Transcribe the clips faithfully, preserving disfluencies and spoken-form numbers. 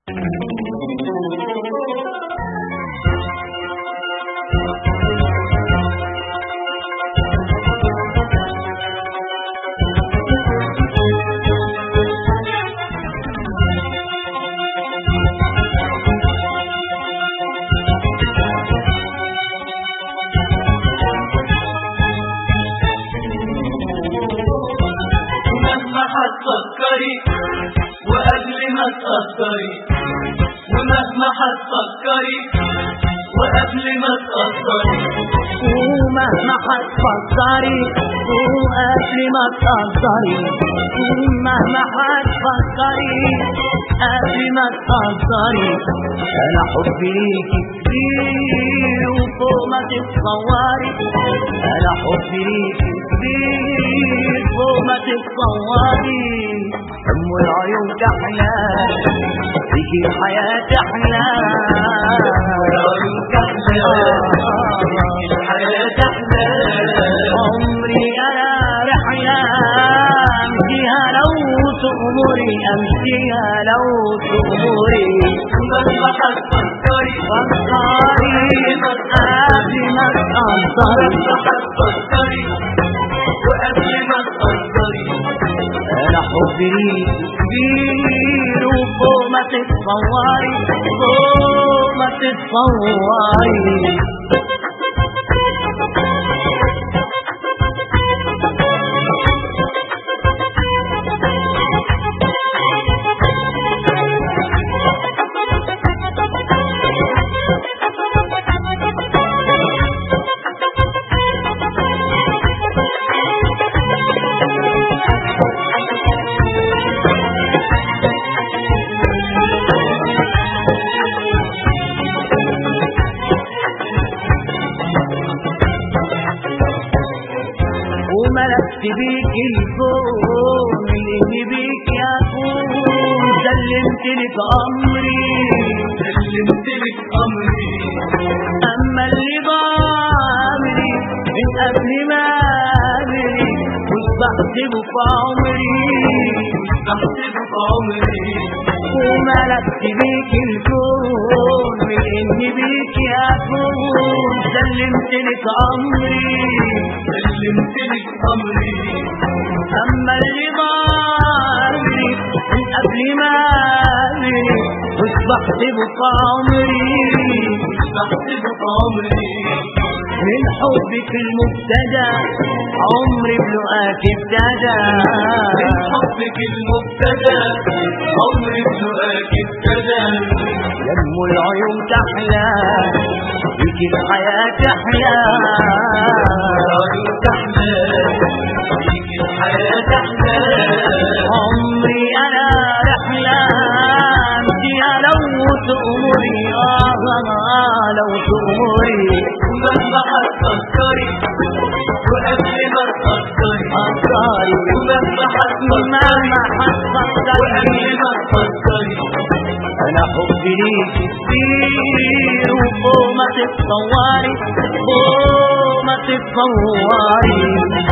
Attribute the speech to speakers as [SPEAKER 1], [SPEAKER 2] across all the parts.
[SPEAKER 1] هتفكري وقبل ما تقدري، ومهما هتفكري وقبل ما تقدري،
[SPEAKER 2] ومهما هتفكري وقبل ما تقدري، ومهما هتفكري قبل ما تقدري، انا حبي ليكي كبير وفوق ما تتصوري، انا حبي ليكي كبير فوق ما تتصوري، ام العيون تحلى فيكي الحياة تحلى،
[SPEAKER 1] العيون تحلى فيكي الحياة تحلى،
[SPEAKER 2] عمري انا رحلة امشيها لو تأمري، امشيها لو تأمري،
[SPEAKER 1] ومهما هتفكري
[SPEAKER 2] فكري قبل ما تقدري،
[SPEAKER 1] ومهما هتفكري وقبل ما تقدري،
[SPEAKER 2] انا حبي ليكي كبير وفوق ما تتصوري، فوق ما تتصوري. وملكت بيك الكون اللي بيك يكون، سلمت لك امري
[SPEAKER 1] سلمت لك امري،
[SPEAKER 2] اما اللي ضامري من قبل ما امري مش بحسبه في عمري،
[SPEAKER 1] بحسبه في عمري،
[SPEAKER 2] وملكت بيك الكون من اللي بيك يكون، سلمت لك امري
[SPEAKER 1] سلمت لك امري،
[SPEAKER 2] اما اللي ضامري من قبل ما امري مش بحسبه في عمري،
[SPEAKER 1] بحسبه في عمري،
[SPEAKER 2] من حبك المبتدى عمري بلقاك ابتدى،
[SPEAKER 1] من حبك المبتدى عمري بلقاك ابتدى،
[SPEAKER 2] يم العيون تحلى فيك الحياة تحلى،
[SPEAKER 1] العيون تحلى فيك الحياة تحلى،
[SPEAKER 2] عمري انا رحلة امشيها لو تأمري، اه لو تأمري،
[SPEAKER 1] ومهما هتفكري وقبل ما تقدري،
[SPEAKER 2] أفكاري
[SPEAKER 1] ومهما هتفكري
[SPEAKER 2] مهما هتفكري
[SPEAKER 1] وقبل ما تقدري،
[SPEAKER 2] انا حبي ليكي كبير وفوق ما تتصوري، فوق ما تتصوري.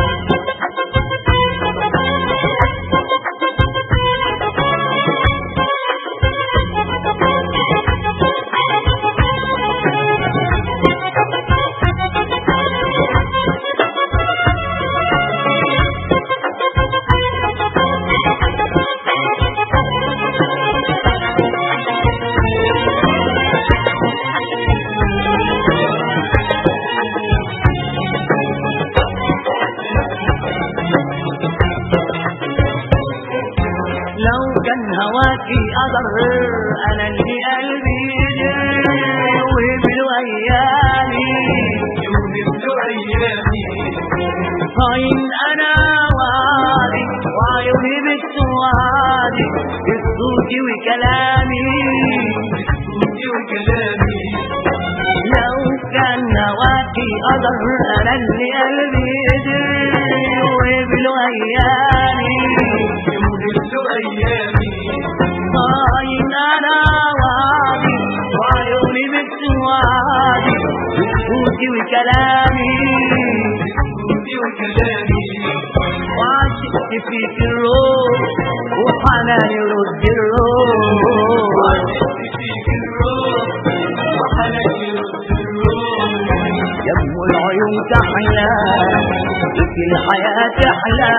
[SPEAKER 2] لو كان هواكي قدر انا اللي قلبي يدري ويبلو ايامي،
[SPEAKER 1] يوهبلو ايامي،
[SPEAKER 2] صاين انا وعدي وعيوني بتوعدي بصوتي وكلامي،
[SPEAKER 1] بصوتي وكلامي،
[SPEAKER 2] لو كان هواكي قدر انا اللي قلبي يدري ويبلو ايامي،
[SPEAKER 1] يوهبلو ايامي،
[SPEAKER 2] صاين انا وعدي وعيوني بتوعدي بصوتي وكلامي،
[SPEAKER 1] بصوتي وكلامي،
[SPEAKER 2] وعشقت فيك الروح وحناني رد الروح، الحياة تحلى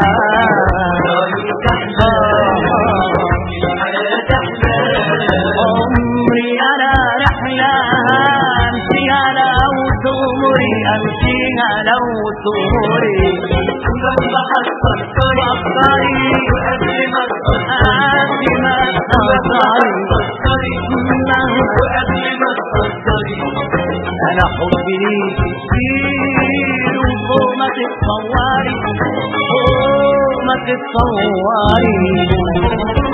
[SPEAKER 2] عمري أنا رحلة أمشيها لو تمري أمشيها لو تمري
[SPEAKER 1] ولما هتفكري وقبل ما
[SPEAKER 2] قبل ما تفكري
[SPEAKER 1] وقبل ما تفكري
[SPEAKER 2] أنا حبي ليك كتير وفوق ما تتصوري فوق ما تتصوري